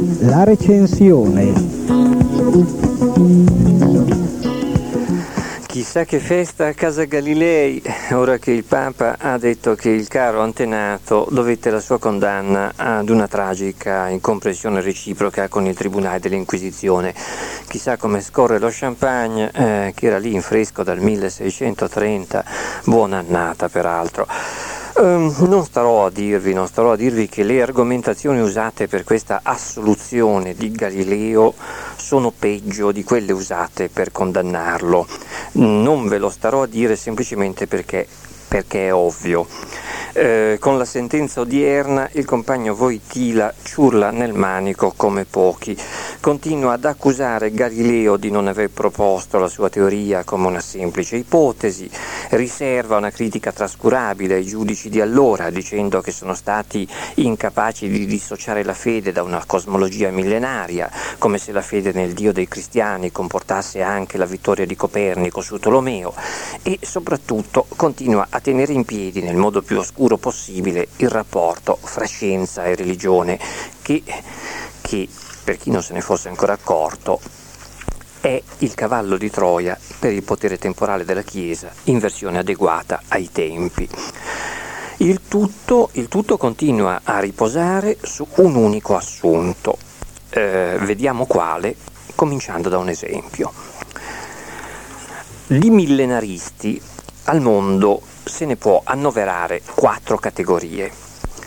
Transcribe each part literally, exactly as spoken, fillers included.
La recensione. Chissà che festa a casa Galilei, ora che il Papa ha detto che il caro antenato dovette la sua condanna ad una tragica incomprensione reciproca con il Tribunale dell'Inquisizione. Chissà come scorre lo champagne, eh, che era lì in fresco dal milleseicentotrenta, buona annata peraltro. Um, non starò a dirvi, non starò a dirvi che le argomentazioni usate per questa assoluzione di Galileo sono peggio di quelle usate per condannarlo. Non ve lo starò a dire semplicemente perché, perché è ovvio. Eh, con la sentenza odierna il compagno Wojtyła ciurla nel manico come pochi. Continua ad accusare Galileo di non aver proposto la sua teoria come una semplice ipotesi, riserva una critica trascurabile ai giudici di allora, dicendo che sono stati incapaci di dissociare la fede da una cosmologia millenaria, come se la fede nel Dio dei cristiani comportasse anche la vittoria di Copernico su Tolomeo, e soprattutto continua a tenere in piedi nel modo più oscuro possibile il rapporto fra scienza e religione, che, che per chi non se ne fosse ancora accorto, è il cavallo di Troia per il potere temporale della Chiesa in versione adeguata ai tempi. Il tutto, il tutto continua a riposare su un unico assunto. Eh, vediamo quale, cominciando da un esempio. Di millenaristi al mondo se ne può annoverare quattro categorie.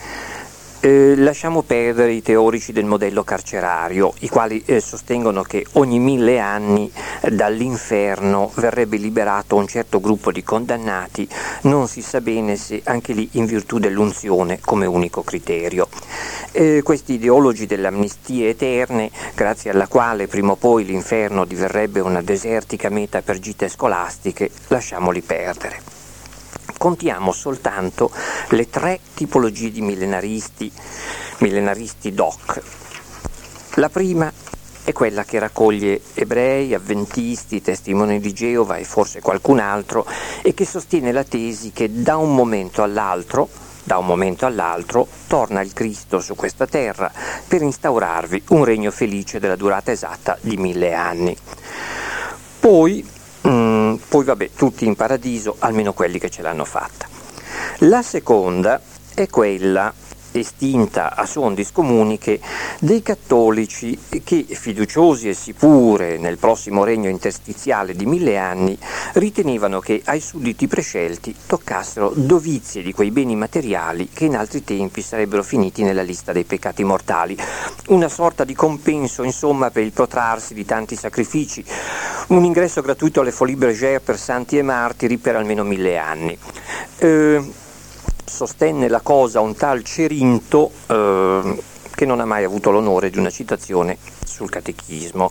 Eh, lasciamo perdere i teorici del modello carcerario, i quali eh, sostengono che ogni mille anni eh, dall'inferno verrebbe liberato un certo gruppo di condannati, non si sa bene se anche lì in virtù dell'unzione come unico criterio. Eh, questi ideologi delle amnistie eterne, grazie alla quale prima o poi l'inferno diverrebbe una desertica meta per gite scolastiche, lasciamoli perdere. Contiamo soltanto le tre tipologie di millenaristi, millenaristi doc. La prima è quella che raccoglie ebrei, avventisti, testimoni di Geova e forse qualcun altro, e che sostiene la tesi che da un momento all'altro, da un momento all'altro, torna il Cristo su questa terra per instaurarvi un regno felice della durata esatta di mille anni. Poi Mm, poi vabbè, tutti in paradiso, almeno quelli che ce l'hanno fatta. La seconda è quella, estinta a suon di scomuniche, dei cattolici che, fiduciosi e sicure nel prossimo regno interstiziale di mille anni, ritenevano che ai sudditi prescelti toccassero dovizie di quei beni materiali che in altri tempi sarebbero finiti nella lista dei peccati mortali. Una sorta di compenso, insomma, per il protrarsi di tanti sacrifici, un ingresso gratuito alle Folies Bergère per santi e martiri per almeno mille anni. Eh, sostenne la cosa un tal Cerinto, eh, che non ha mai avuto l'onore di una citazione sul catechismo.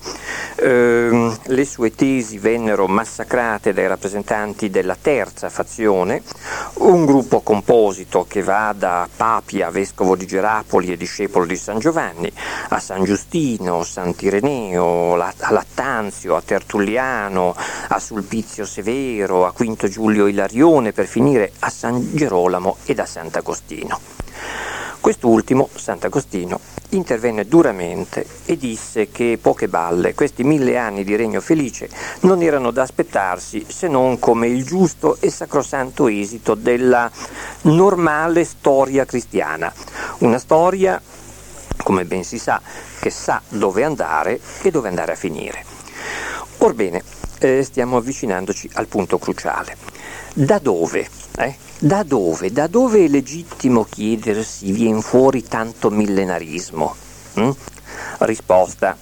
Eh, le sue tesi vennero massacrate dai rappresentanti della terza fazione, un gruppo composito che va da Papia, vescovo di Gerapoli e discepolo di San Giovanni, a San Giustino, Sant'Ireneo, a Lattanzio, a Tertulliano, a Sulpizio Severo, a Quinto Giulio Ilarione, per finire a San Gerolamo ed a Sant'Agostino. Quest'ultimo, Sant'Agostino, intervenne duramente e disse che, poche balle, questi mille anni di regno felice non erano da aspettarsi se non come il giusto e sacrosanto esito della normale storia cristiana, una storia, come ben si sa, che sa dove andare e dove andare a finire. Orbene, eh, stiamo avvicinandoci al punto cruciale. Da dove? Eh? Da dove? Da dove è legittimo chiedersi viene fuori tanto millenarismo? Mm? Risposta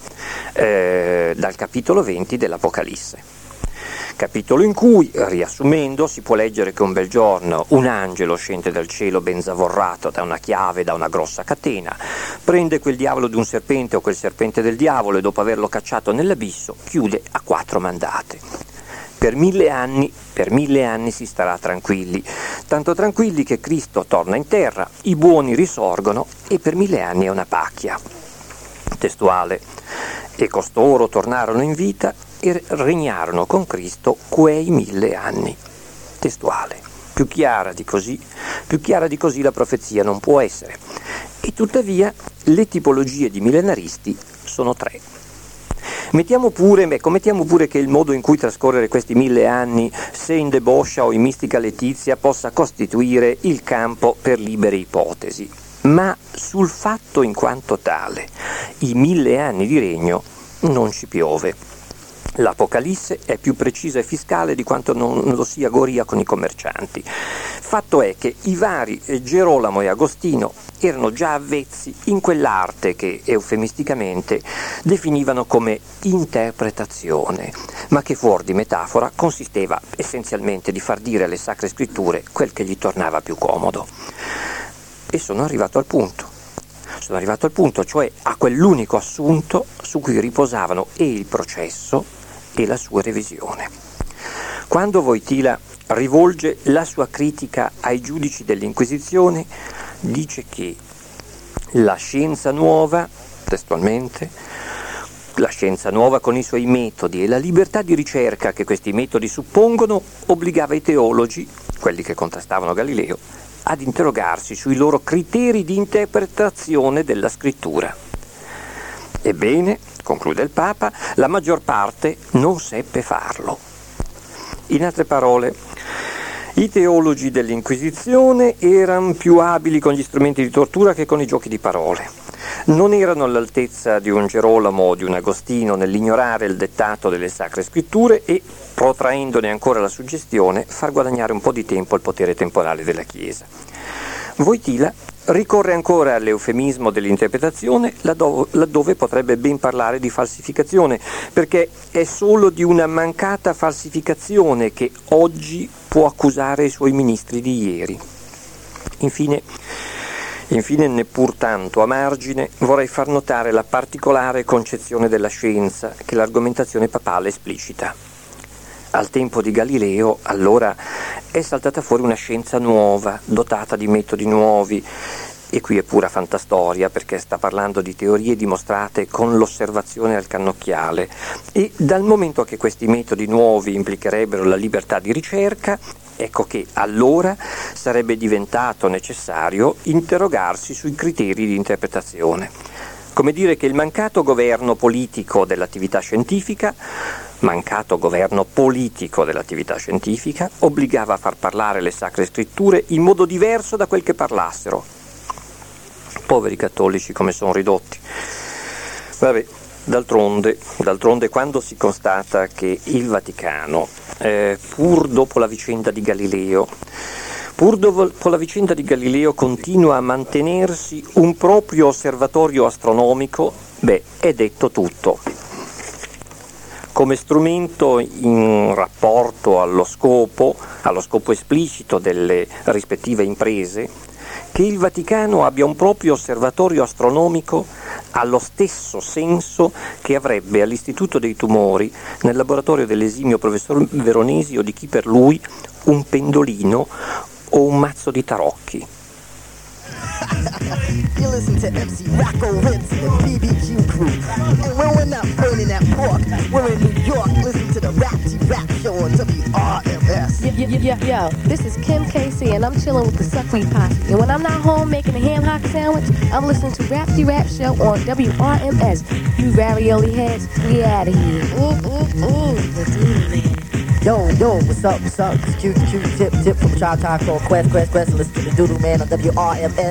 eh, dal capitolo venti dell'Apocalisse. Capitolo in cui, riassumendo, si può leggere che un bel giorno un angelo scende dal cielo ben zavorrato da una chiave, da una grossa catena, prende quel diavolo d'un serpente o quel serpente del diavolo e dopo averlo cacciato nell'abisso chiude a quattro mandate. Per mille anni, per mille anni si starà tranquilli, tanto tranquilli che Cristo torna in terra, i buoni risorgono e per mille anni è una pacchia. Testuale. E costoro tornarono in vita e regnarono con Cristo quei mille anni. Testuale. Più chiara di così, più chiara di così la profezia non può essere. E tuttavia le tipologie di millenaristi sono tre. Mettiamo pure, ecco, mettiamo pure che il modo in cui trascorrere questi mille anni, se in deboscia o in mistica letizia, possa costituire il campo per libere ipotesi. Ma sul fatto in quanto tale, i mille anni di regno non ci piove. L'Apocalisse è più precisa e fiscale di quanto non lo sia Goria con i commercianti. Fatto è che i vari Gerolamo e Agostino erano già avvezzi in quell'arte che eufemisticamente definivano come interpretazione, ma che fuor di metafora consisteva essenzialmente di far dire alle Sacre Scritture quel che gli tornava più comodo. E sono arrivato al punto. Sono arrivato al punto, cioè a quell'unico assunto su cui riposavano e il processo e la sua revisione. Quando Wojtyla rivolge la sua critica ai giudici dell'Inquisizione, dice che la scienza nuova, testualmente, la scienza nuova con i suoi metodi e la libertà di ricerca che questi metodi suppongono, obbligava i teologi, quelli che contrastavano Galileo, ad interrogarsi sui loro criteri di interpretazione della scrittura. Ebbene, conclude il Papa, la maggior parte non seppe farlo. In altre parole, i teologi dell'Inquisizione erano più abili con gli strumenti di tortura che con i giochi di parole. Non erano all'altezza di un Gerolamo o di un Agostino nell'ignorare il dettato delle Sacre Scritture e, protraendone ancora la suggestione, far guadagnare un po' di tempo al potere temporale della Chiesa. Wojtyla ricorre ancora all'eufemismo dell'interpretazione laddove, laddove potrebbe ben parlare di falsificazione, perché è solo di una mancata falsificazione che oggi può accusare i suoi ministri di ieri. Infine, infine, neppur tanto a margine, vorrei far notare la particolare concezione della scienza che l'argomentazione papale esplicita. Al tempo di Galileo, allora, è saltata fuori una scienza nuova, dotata di metodi nuovi, e qui è pura fantastoria perché sta parlando di teorie dimostrate con l'osservazione al cannocchiale, e dal momento che questi metodi nuovi implicherebbero la libertà di ricerca, ecco che allora sarebbe diventato necessario interrogarsi sui criteri di interpretazione. Come dire che il mancato governo politico dell'attività scientifica mancato governo politico dell'attività scientifica obbligava a far parlare le Sacre Scritture in modo diverso da quel che parlassero. Poveri cattolici come sono ridotti. Vabbè, d'altronde, d'altronde quando si constata che il Vaticano, eh, pur dopo la vicenda di Galileo, pur dopo la vicenda di Galileo continua a mantenersi un proprio osservatorio astronomico, beh, è detto tutto. Come strumento in rapporto allo scopo, allo scopo esplicito delle rispettive imprese, che il Vaticano abbia un proprio osservatorio astronomico ha lo stesso senso che avrebbe all'Istituto dei Tumori, nel laboratorio dell'esimio professor Veronesi o di chi per lui, un pendolino o un mazzo di tarocchi. You listen to M C Rocco Ritz and the B B Q crew. And when we're not burning that pork, we're in New York, listen to the Rapty Rap Show on W R M S. Yo, yo, yo, yo, this is Kim K C and I'm chilling with the Suckweed Posse. And when I'm not home making a ham hock sandwich, I'm listening to Rapty Rap Show on W R M S. You ravioli heads, we out of here. Ooh, ooh, ooh, the demon man. Yo, yo, what's up, what's up? It's Q, Q, Tip, Tip from Child Time called Quest, Quest, Quest. Listen to the Doodoo Man on W R M